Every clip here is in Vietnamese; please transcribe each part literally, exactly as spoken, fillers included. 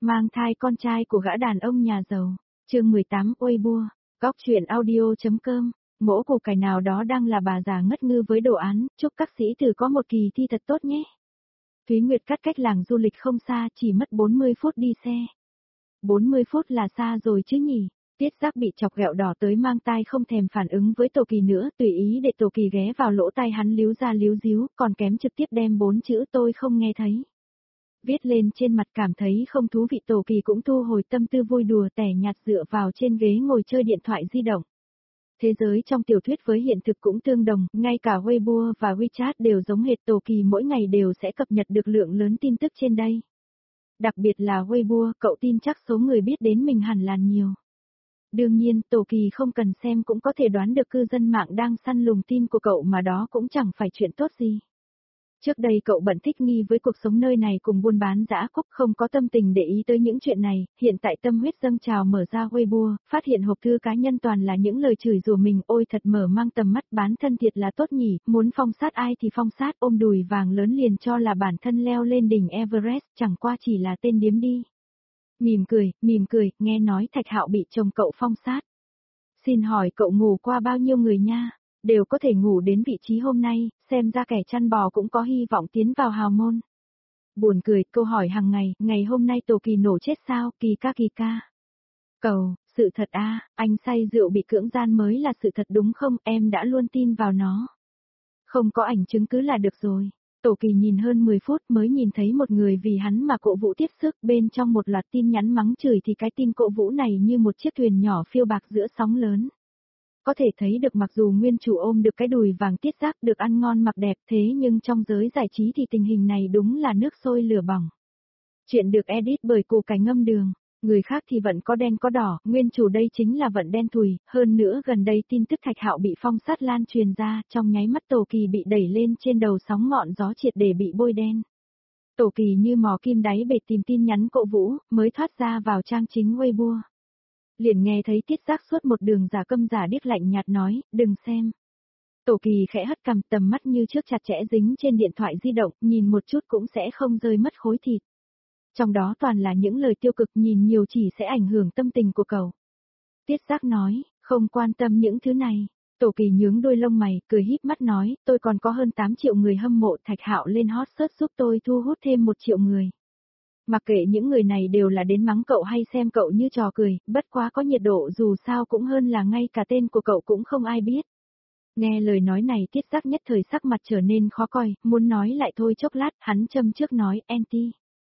Mang thai con trai của gã đàn ông nhà giàu. Chương mười tám Weibo. Góc truyện audio.com. Mỗ củ cải nào đó đang là bà già ngất ngư với đồ án, chúc các sĩ tử có một kỳ thi thật tốt nhé. Thúy Nguyệt cắt cách làng du lịch không xa, chỉ mất bốn mươi phút đi xe. bốn mươi phút là xa rồi chứ nhỉ? Tiết Giác bị chọc ghẹo đỏ tới mang tai không thèm phản ứng với Tổ Kỳ nữa, tùy ý để Tổ Kỳ ghé vào lỗ tai hắn líu ra líu díu, còn kém trực tiếp đem bốn chữ tôi không nghe thấy viết lên trên mặt. Cảm thấy không thú vị, Tổ Kỳ cũng thu hồi tâm tư vui đùa tẻ nhạt dựa vào trên ghế ngồi chơi điện thoại di động. Thế giới trong tiểu thuyết với hiện thực cũng tương đồng, ngay cả Weibo và WeChat đều giống hệt. Tổ Kỳ mỗi ngày đều sẽ cập nhật được lượng lớn tin tức trên đây. Đặc biệt là Weibo, cậu tin chắc số người biết đến mình hẳn là nhiều. Đương nhiên, Tổ Kỳ không cần xem cũng có thể đoán được cư dân mạng đang săn lùng tin của cậu, mà đó cũng chẳng phải chuyện tốt gì. Trước đây cậu bận thích nghi với cuộc sống nơi này cùng buôn bán dã cốc, không có tâm tình để ý tới những chuyện này. Hiện tại tâm huyết dâng trào mở ra Weibo, phát hiện hộp thư cá nhân toàn là những lời chửi rủa mình. Ôi thật mở mang tầm mắt, bán thân thiệt là tốt nhỉ, muốn phong sát ai thì phong sát, ôm đùi vàng lớn liền cho là bản thân leo lên đỉnh Everest, chẳng qua chỉ là tên điếm đi. Mỉm cười, mỉm cười, nghe nói Thạch Hạo bị chồng cậu phong sát. Xin hỏi cậu ngủ qua bao nhiêu người nha? Đều có thể ngủ đến vị trí hôm nay, xem ra kẻ chăn bò cũng có hy vọng tiến vào hào môn. Buồn cười, câu hỏi hàng ngày, ngày hôm nay Tổ Kỳ nổ chết sao, kỳ ca kỳ ca. Cầu, sự thật a, anh say rượu bị cưỡng gian mới là sự thật đúng không, em đã luôn tin vào nó. Không có ảnh chứng cứ là được rồi. Tổ Kỳ nhìn hơn mười phút mới nhìn thấy một người vì hắn mà cổ vũ tiếp sức, bên trong một loạt tin nhắn mắng chửi thì cái tin cổ vũ này như một chiếc thuyền nhỏ phiêu bạc giữa sóng lớn. Có thể thấy được mặc dù nguyên chủ ôm được cái đùi vàng Tiết Giác được ăn ngon mặc đẹp, thế nhưng trong giới giải trí thì tình hình này đúng là nước sôi lửa bỏng. Chuyện được edit bởi củ cải ngâm đường, người khác thì vẫn có đen có đỏ, nguyên chủ đây chính là vận đen thùi. Hơn nữa gần đây tin tức Thạch Hạo bị phong sát lan truyền ra, trong nháy mắt Tổ Kỳ bị đẩy lên trên đầu sóng ngọn gió, triệt để bị bôi đen. Tổ Kỳ như mò kim đáy bể tìm tin nhắn cổ vũ, mới thoát ra vào trang chính Weibo. Liền nghe thấy Tiết Giác suốt một đường giả câm giả điếc lạnh nhạt nói, đừng xem. Tổ Kỳ khẽ hất cằm, tầm mắt như trước chặt chẽ dính trên điện thoại di động, nhìn một chút cũng sẽ không rơi mất khối thịt. Trong đó toàn là những lời tiêu cực, nhìn nhiều chỉ sẽ ảnh hưởng tâm tình của cậu. Tiết Giác nói, không quan tâm những thứ này. Tổ Kỳ nhướng đôi lông mày, cười híp mắt nói, tôi còn có hơn tám triệu người hâm mộ, Thạch Hạo lên hot search giúp tôi thu hút thêm một triệu người. Mặc kệ những người này đều là đến mắng cậu hay xem cậu như trò cười, bất quá có nhiệt độ dù sao cũng hơn là ngay cả tên của cậu cũng không ai biết. Nghe lời nói này Tiết Giác nhất thời sắc mặt trở nên khó coi, muốn nói lại thôi chốc lát, hắn châm trước nói, anti.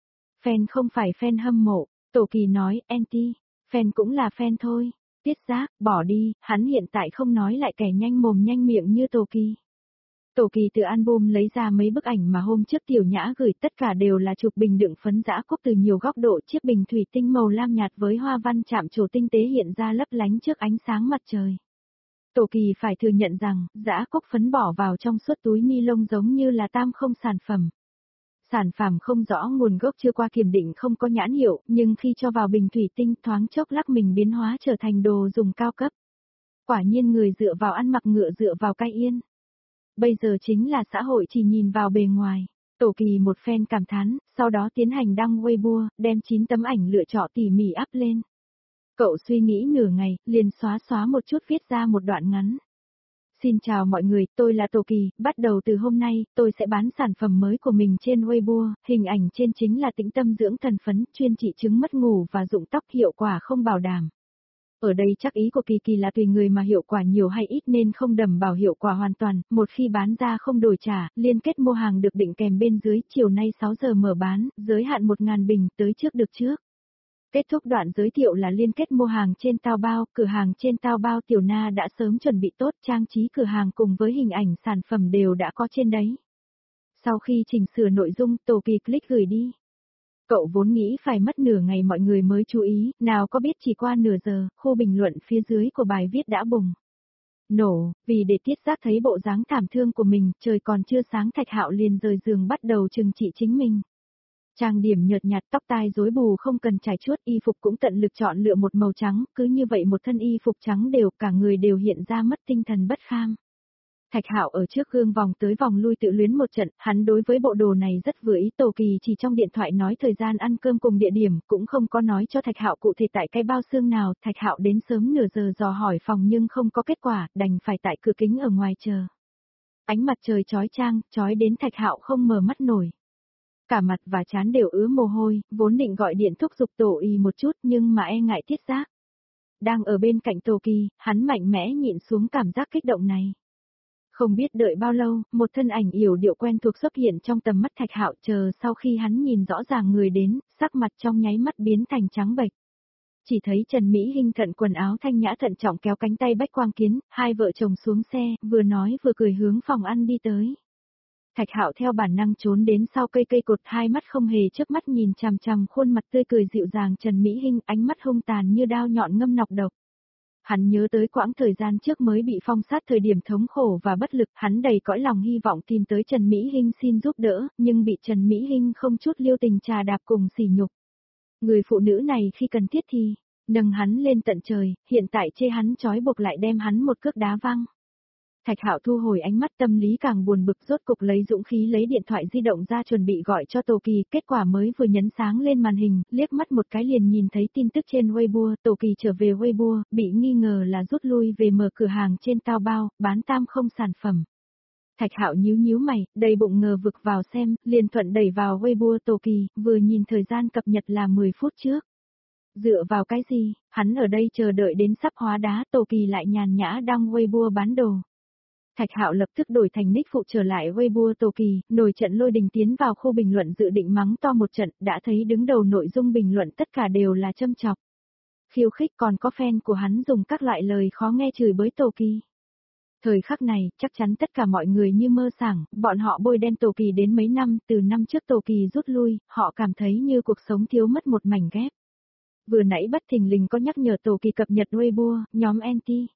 Fan không phải fan hâm mộ. Tổ Kỳ nói, anti. Fan cũng là fan thôi. Tiết Giác, bỏ đi, hắn hiện tại không nói lại kẻ nhanh mồm nhanh miệng như Tổ Kỳ. Tổ Kỳ từ album lấy ra mấy bức ảnh mà hôm trước Tiểu Nhã gửi, tất cả đều là chụp bình đựng phấn dã cốc từ nhiều góc độ, chiếc bình thủy tinh màu lam nhạt với hoa văn chạm trổ tinh tế hiện ra lấp lánh trước ánh sáng mặt trời. Tổ Kỳ phải thừa nhận rằng, dã cốc phấn bỏ vào trong suốt túi ni lông giống như là tam không sản phẩm. Sản phẩm không rõ nguồn gốc, chưa qua kiểm định, không có nhãn hiệu, nhưng khi cho vào bình thủy tinh thoáng chốc lắc mình biến hóa trở thành đồ dùng cao cấp. Quả nhiên người dựa vào ăn mặc ngựa dựa vào cai yên. Bây giờ chính là xã hội chỉ nhìn vào bề ngoài. Tổ Kỳ một phen cảm thán, sau đó tiến hành đăng Weibo, đem chín tấm ảnh lựa chọn tỉ mỉ up lên. Cậu suy nghĩ nửa ngày, liền xóa xóa một chút viết ra một đoạn ngắn. Xin chào mọi người, tôi là Tổ Kỳ, bắt đầu từ hôm nay, tôi sẽ bán sản phẩm mới của mình trên Weibo, hình ảnh trên chính là tĩnh tâm dưỡng thần phấn, chuyên trị chứng mất ngủ và rụng tóc, hiệu quả không bảo đảm. Ở đây chắc ý của Kỳ Kỳ là tùy người mà hiệu quả nhiều hay ít nên không đảm bảo hiệu quả hoàn toàn, một khi bán ra không đổi trả, liên kết mua hàng được định kèm bên dưới, chiều nay sáu giờ mở bán, giới hạn một nghìn bình, tới trước được trước. Kết thúc đoạn giới thiệu là liên kết mua hàng trên Taobao, cửa hàng trên Taobao Tiểu Na đã sớm chuẩn bị tốt, trang trí cửa hàng cùng với hình ảnh sản phẩm đều đã có trên đấy. Sau khi chỉnh sửa nội dung, Tổ Kỳ click gửi đi. Cậu vốn nghĩ phải mất nửa ngày mọi người mới chú ý, nào có biết chỉ qua nửa giờ, khu bình luận phía dưới của bài viết đã bùng nổ, vì để Tiết Giác thấy bộ dáng thảm thương của mình, trời còn chưa sáng Thạch Hạo liền rời giường bắt đầu trừng trị chính mình. Trang điểm nhợt nhạt, tóc tai rối bù không cần trải chuốt, y phục cũng tận lực chọn lựa một màu trắng, cứ như vậy một thân y phục trắng đều, cả người đều hiện ra mất tinh thần bất kham. Thạch Hạo ở trước gương vòng tới vòng lui tự luyến một trận, hắn đối với bộ đồ này rất vừa ý. Tô Kỳ chỉ trong điện thoại nói thời gian ăn cơm cùng địa điểm, cũng không có nói cho Thạch Hạo cụ thể tại cái bao xương nào. Thạch Hạo đến sớm nửa giờ dò hỏi phòng nhưng không có kết quả, đành phải tại cửa kính ở ngoài chờ. Ánh mặt trời chói chang, chói đến Thạch Hạo không mở mắt nổi. Cả mặt và trán đều ứa mồ hôi, vốn định gọi điện thúc giục Tổ Y một chút nhưng mà e ngại tiết giác. Đang ở bên cạnh Tô Kỳ, hắn mạnh mẽ nhịn xuống cảm giác kích động này. Không biết đợi bao lâu, một thân ảnh yểu điệu quen thuộc xuất hiện trong tầm mắt Thạch Hạo, chờ sau khi hắn nhìn rõ ràng người đến, sắc mặt trong nháy mắt biến thành trắng bệch. Chỉ thấy Trần Mỹ Hinh thận quần áo thanh nhã thận trọng kéo cánh tay Bách Quang Kiến, hai vợ chồng xuống xe, vừa nói vừa cười hướng phòng ăn đi tới. Thạch Hạo theo bản năng trốn đến sau cây cây cột, hai mắt không hề chớp mắt nhìn chằm chằm khuôn mặt tươi cười dịu dàng Trần Mỹ Hinh, ánh mắt hung tàn như đao nhọn ngâm nọc độc. Hắn nhớ tới quãng thời gian trước mới bị phong sát thời điểm thống khổ và bất lực, hắn đầy cõi lòng hy vọng tìm tới Trần Mỹ Hinh xin giúp đỡ, nhưng bị Trần Mỹ Hinh không chút lưu tình trà đạp cùng sỉ nhục. Người phụ nữ này khi cần thiết thì nâng hắn lên tận trời, hiện tại chê hắn trói buộc lại đem hắn một cước đá văng. Thạch Hạo thu hồi ánh mắt, tâm lý càng buồn bực, rốt cục lấy dũng khí lấy điện thoại di động ra chuẩn bị gọi cho Tô Kỳ, kết quả mới vừa nhấn sáng lên màn hình, liếc mắt một cái liền nhìn thấy tin tức trên Weibo, Tô Kỳ trở về Weibo, bị nghi ngờ là rút lui về mở cửa hàng trên Taobao, bán tam không sản phẩm. Thạch Hạo nhíu nhíu mày, đầy bụng ngờ vực vào xem, liền thuận đẩy vào Weibo Tô Kỳ, vừa nhìn thời gian cập nhật là mười phút trước. Dựa vào cái gì, hắn ở đây chờ đợi đến sắp hóa đá, Tô Kỳ lại nhàn nhã đăng Weibo bán đồ. Thạch Hạo lập tức đổi thành nick phụ trở lại Weibo Tô Kỳ, nổi trận lôi đình tiến vào khu bình luận dự định mắng to một trận, đã thấy đứng đầu nội dung bình luận tất cả đều là châm chọc. Khiêu khích, còn có fan của hắn dùng các loại lời khó nghe chửi bới Tô Kỳ. Thời khắc này, chắc chắn tất cả mọi người như mơ sảng, bọn họ bôi đen Tô Kỳ đến mấy năm, từ năm trước Tô Kỳ rút lui, họ cảm thấy như cuộc sống thiếu mất một mảnh ghép. Vừa nãy bất thình lình có nhắc nhở Tô Kỳ cập nhật Weibo, nhóm anti.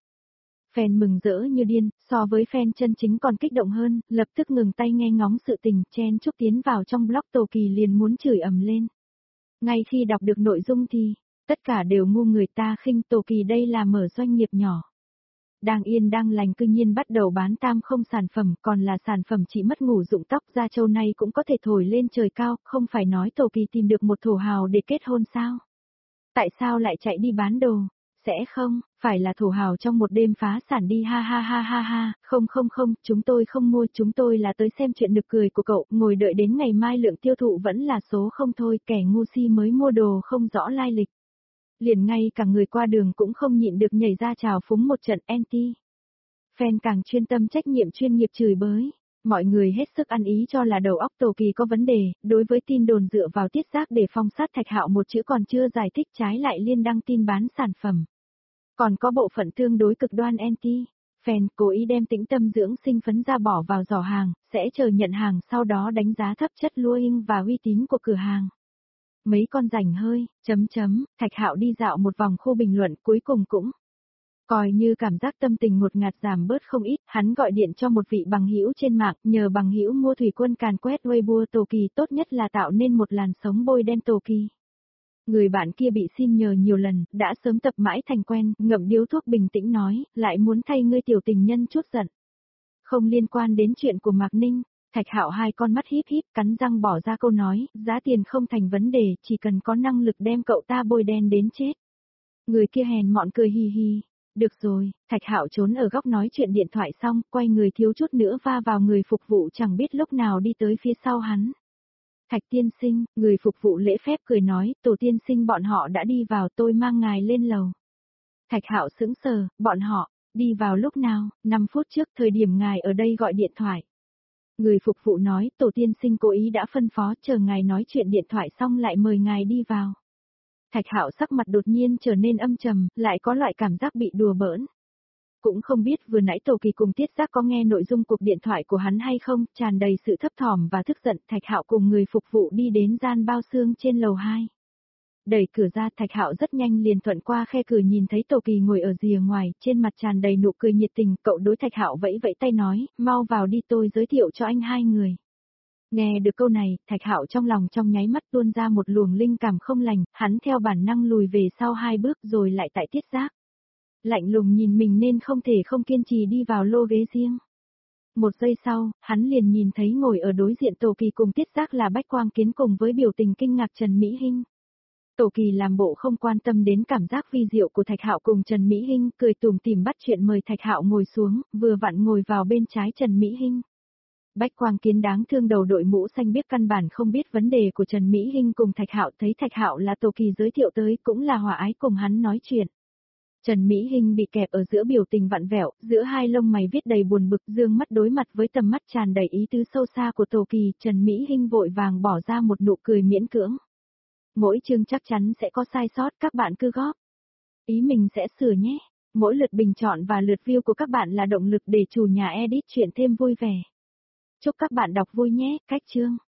Fan mừng rỡ như điên, so với fan chân chính còn kích động hơn, lập tức ngừng tay nghe ngóng sự tình, chen chúc tiến vào trong blog Tô Kỳ liền muốn chửi ầm lên. Ngay khi đọc được nội dung thì, tất cả đều ngu người ta khinh Tô Kỳ đây là mở doanh nghiệp nhỏ. Đang yên đang lành cư nhiên bắt đầu bán tam không sản phẩm, còn là sản phẩm chỉ mất ngủ rụng tóc, da trâu này cũng có thể thổi lên trời cao, không phải nói Tô Kỳ tìm được một thổ hào để kết hôn sao? Tại sao lại chạy đi bán đồ? Sẽ không, phải là thổ hào trong một đêm phá sản đi, ha ha ha ha ha, không không không, chúng tôi không mua, chúng tôi là tới xem chuyện nực cười của cậu, ngồi đợi đến ngày mai lượng tiêu thụ vẫn là số không thôi, kẻ ngu si mới mua đồ không rõ lai lịch. Liền ngay cả người qua đường cũng không nhịn được nhảy ra chào phúng một trận anti. Fan càng chuyên tâm trách nhiệm chuyên nghiệp chửi bới. Mọi người hết sức ăn ý cho là đầu óc Tô Kỳ có vấn đề, đối với tin đồn dựa vào tiết giác để phong sát Thạch Hạo một chữ còn chưa giải thích, trái lại liên đăng tin bán sản phẩm. Còn có bộ phận tương đối cực đoan anti, fan cố ý đem tĩnh tâm dưỡng sinh phấn ra bỏ vào giỏ hàng, sẽ chờ nhận hàng sau đó đánh giá thấp chất luông và uy tín của cửa hàng. Mấy con rảnh hơi, chấm chấm, Thạch Hạo đi dạo một vòng khu bình luận cuối cùng cũng coi như cảm giác tâm tình ngột ngạt giảm bớt không ít, hắn gọi điện cho một vị bằng hữu trên mạng, nhờ bằng hữu mua thủy quân càn quét Weibo Tô Kỳ, tốt nhất là tạo nên một làn sóng bôi đen Tô Kỳ. Người bạn kia bị xin nhờ nhiều lần, đã sớm tập mãi thành quen, ngậm điếu thuốc bình tĩnh nói, lại muốn thay ngươi tiểu tình nhân chút giận. Không liên quan đến chuyện của Mạc Ninh. Thạch Hạo hai con mắt híp híp, cắn răng bỏ ra câu nói, giá tiền không thành vấn đề, chỉ cần có năng lực đem cậu ta bôi đen đến chết. Người kia hèn mọn cười hì hì. Được rồi, Thạch Hạo trốn ở góc nói chuyện điện thoại xong, quay người thiếu chút nữa va vào người phục vụ chẳng biết lúc nào đi tới phía sau hắn. Thạch tiên sinh, người phục vụ lễ phép cười nói, tổ tiên sinh bọn họ đã đi vào, tôi mang ngài lên lầu. Thạch Hạo sững sờ, bọn họ, đi vào lúc nào, năm phút trước thời điểm ngài ở đây gọi điện thoại. Người phục vụ nói, tổ tiên sinh cố ý đã phân phó, chờ ngài nói chuyện điện thoại xong lại mời ngài đi vào. Thạch Hạo sắc mặt đột nhiên trở nên âm trầm, lại có loại cảm giác bị đùa bỡn. Cũng không biết vừa nãy Tô Kỳ cùng Tiết Giác có nghe nội dung cuộc điện thoại của hắn hay không, tràn đầy sự thấp thỏm và tức giận, Thạch Hạo cùng người phục vụ đi đến gian bao xương trên lầu hai. Đẩy cửa ra, Thạch Hạo rất nhanh liền thuận qua khe cửa nhìn thấy Tô Kỳ ngồi ở rìa ngoài, trên mặt tràn đầy nụ cười nhiệt tình, cậu đối Thạch Hạo vẫy vẫy tay nói, mau vào đi, tôi giới thiệu cho anh hai người. Nghe được câu này, Thạch Hạo trong lòng trong nháy mắt tuôn ra một luồng linh cảm không lành, hắn theo bản năng lùi về sau hai bước rồi lại tại Tiết Giác. Lạnh lùng nhìn mình nên không thể không kiên trì đi vào lô ghế riêng. Một giây sau, hắn liền nhìn thấy ngồi ở đối diện Tổ Kỳ cùng Tiết Giác là Bách Quang Kiến cùng với biểu tình kinh ngạc Trần Mỹ Hinh. Tổ Kỳ làm bộ không quan tâm đến cảm giác vi diệu của Thạch Hạo cùng Trần Mỹ Hinh, cười tủm tỉm bắt chuyện mời Thạch Hạo ngồi xuống, vừa vặn ngồi vào bên trái Trần Mỹ Hinh. Bách Quang Kiến đáng thương đầu đội mũ xanh biết căn bản không biết vấn đề của Trần Mỹ Hinh cùng Thạch Hạo, thấy Thạch Hạo là Tổ Kỳ giới thiệu tới, cũng là hòa ái cùng hắn nói chuyện. Trần Mỹ Hinh bị kẹp ở giữa biểu tình vặn vẹo, giữa hai lông mày viết đầy buồn bực, dương mắt đối mặt với tầm mắt tràn đầy ý tứ sâu xa của Tổ Kỳ, Trần Mỹ Hinh vội vàng bỏ ra một nụ cười miễn cưỡng. Mỗi chương chắc chắn sẽ có sai sót, các bạn cứ góp ý mình sẽ sửa nhé. Mỗi lượt bình chọn và lượt view của các bạn là động lực để chủ nhà edit chuyện thêm vui vẻ. Chúc các bạn đọc vui nhé, cách chương.